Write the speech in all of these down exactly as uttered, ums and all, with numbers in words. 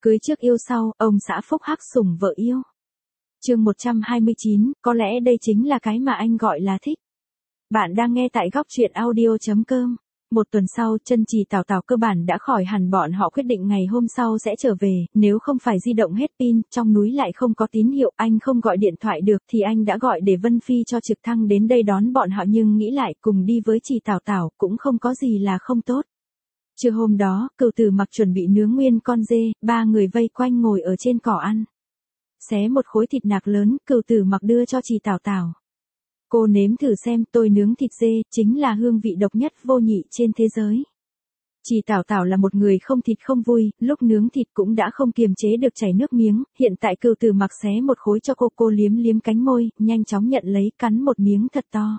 Cưới trước yêu sau, ông xã phúc hắc sủng vợ yêu. Chương một trăm hai mươi chín, có lẽ đây chính là cái mà anh gọi là thích. Bạn đang nghe tại góc truyện audio chấm com. Một tuần sau, Chân Trì Tào Tào cơ bản đã khỏi hẳn, bọn họ quyết định ngày hôm sau sẽ trở về, nếu không phải di động hết pin, trong núi lại không có tín hiệu, anh không gọi điện thoại được thì anh đã gọi để Vân Phi cho trực thăng đến đây đón bọn họ, nhưng nghĩ lại cùng đi với Trì Tào Tào cũng không có gì là không tốt. Trưa hôm đó, Cửu Tử Mặc chuẩn bị nướng nguyên con dê, ba người vây quanh ngồi ở trên cỏ ăn. Xé một khối thịt nạc lớn, Cửu Tử Mặc đưa cho Trì Tào Tào. Cô nếm thử xem, tôi nướng thịt dê, chính là hương vị độc nhất vô nhị trên thế giới. Trì Tào Tào là một người không thịt không vui, lúc nướng thịt cũng đã không kiềm chế được chảy nước miếng, hiện tại Cửu Tử Mặc xé một khối cho cô, cô liếm liếm cánh môi, nhanh chóng nhận lấy, cắn một miếng thật to.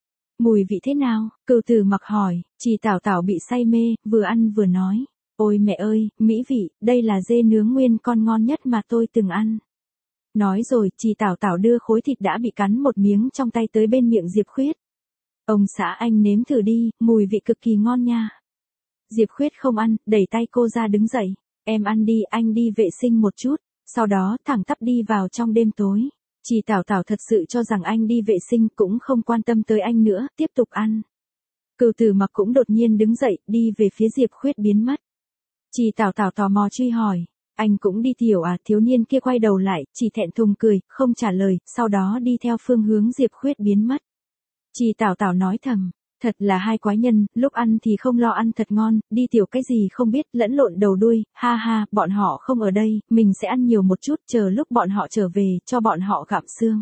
Mùi vị thế nào? Cửu Tử Mặc hỏi. Trì Tào Tào bị say mê, vừa ăn vừa nói. Ôi mẹ ơi, mỹ vị, đây là dê nướng nguyên con ngon nhất mà tôi từng ăn. Nói rồi, Trì Tào Tào đưa khối thịt đã bị cắn một miếng trong tay tới bên miệng Diệp Khuyết. Ông xã anh nếm thử đi, mùi vị cực kỳ ngon nha. Diệp Khuyết không ăn, đẩy tay cô ra đứng dậy. Em ăn đi, anh đi vệ sinh một chút. Sau đó thẳng tắp đi vào trong đêm tối. Trì Tào Tào thật sự cho rằng anh đi vệ sinh, cũng không quan tâm tới anh nữa, tiếp tục ăn. Cửu Tử Mặc cũng đột nhiên đứng dậy, đi về phía Diệp Khuyết biến mất. Trì Tào Tào tò mò truy hỏi. Anh cũng đi tiểu à? Thiếu niên kia quay đầu lại, chỉ thẹn thùng cười, không trả lời, sau đó đi theo phương hướng Diệp Khuyết biến mất. Trì Tào Tào nói thầm, thật là hai quái nhân, lúc ăn thì không lo ăn thật ngon, đi tiểu cái gì không biết, lẫn lộn đầu đuôi, ha ha, bọn họ không ở đây, mình sẽ ăn nhiều một chút, chờ lúc bọn họ trở về, cho bọn họ gặm xương.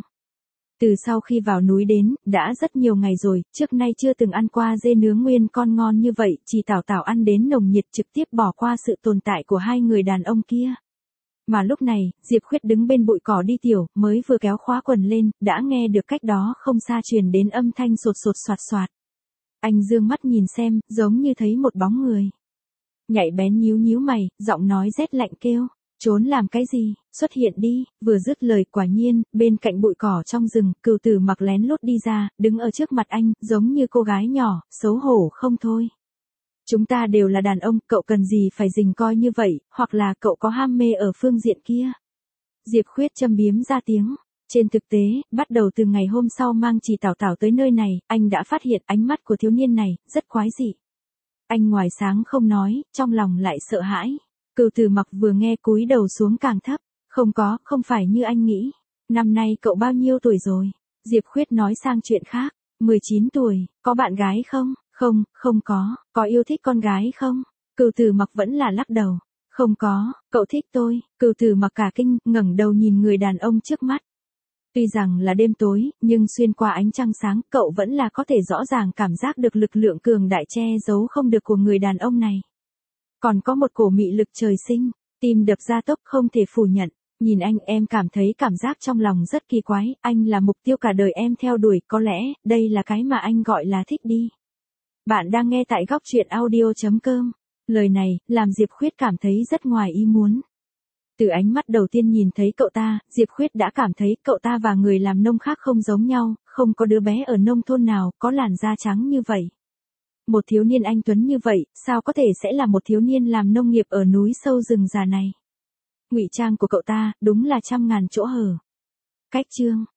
Từ sau khi vào núi đến, đã rất nhiều ngày rồi, trước nay chưa từng ăn qua dê nướng nguyên con ngon như vậy, Trì Tào Tào ăn đến nồng nhiệt, trực tiếp bỏ qua sự tồn tại của hai người đàn ông kia. Mà lúc này, Diệp Khuyết đứng bên bụi cỏ đi tiểu, mới vừa kéo khóa quần lên, đã nghe được cách đó không xa truyền đến âm thanh sột sột soạt soạt. Anh dương mắt nhìn xem, giống như thấy một bóng người. Nhạy bén nhíu nhíu mày, giọng nói rét lạnh kêu. Trốn làm cái gì, xuất hiện đi, vừa dứt lời quả nhiên, bên cạnh bụi cỏ trong rừng, Cửu Tử Mặc lén lút đi ra, đứng ở trước mặt anh, giống như cô gái nhỏ, xấu hổ không thôi. Chúng ta đều là đàn ông, cậu cần gì phải rình coi như vậy, hoặc là cậu có ham mê ở phương diện kia. Diệp Khuyết châm biếm ra tiếng. Trên thực tế, bắt đầu từ ngày hôm sau mang Trì Tào Tào tới nơi này, anh đã phát hiện ánh mắt của thiếu niên này, rất quái dị. Anh ngoài sáng không nói, trong lòng lại sợ hãi. Cửu Tử Mặc vừa nghe cúi đầu xuống càng thấp. Không có, không phải như anh nghĩ. Năm nay cậu bao nhiêu tuổi rồi? Diệp Khuyết nói sang chuyện khác. mười chín tuổi, có bạn gái không? Không, không có. Có yêu thích con gái không? Cửu Tử Mặc vẫn là lắc đầu. Không có, cậu thích tôi. Cửu Tử Mặc cả kinh, ngẩng đầu nhìn người đàn ông trước mắt. Tuy rằng là đêm tối, nhưng xuyên qua ánh trăng sáng, cậu vẫn là có thể rõ ràng cảm giác được lực lượng cường đại che giấu không được của người đàn ông này. Còn có một cổ mị lực trời sinh, tim đập gia tốc không thể phủ nhận. Nhìn anh em cảm thấy cảm giác trong lòng rất kỳ quái, anh là mục tiêu cả đời em theo đuổi, có lẽ, đây là cái mà anh gọi là thích đi. Bạn đang nghe tại góc truyện audio chấm com. Lời này, làm Diệp Khuyết cảm thấy rất ngoài ý muốn. Từ ánh mắt đầu tiên nhìn thấy cậu ta, Diệp Khuyết đã cảm thấy cậu ta và người làm nông khác không giống nhau, không có đứa bé ở nông thôn nào có làn da trắng như vậy. Một thiếu niên anh tuấn như vậy, sao có thể sẽ là một thiếu niên làm nông nghiệp ở núi sâu rừng già này? Ngụy trang của cậu ta, đúng là trăm ngàn chỗ hở. Cách chương,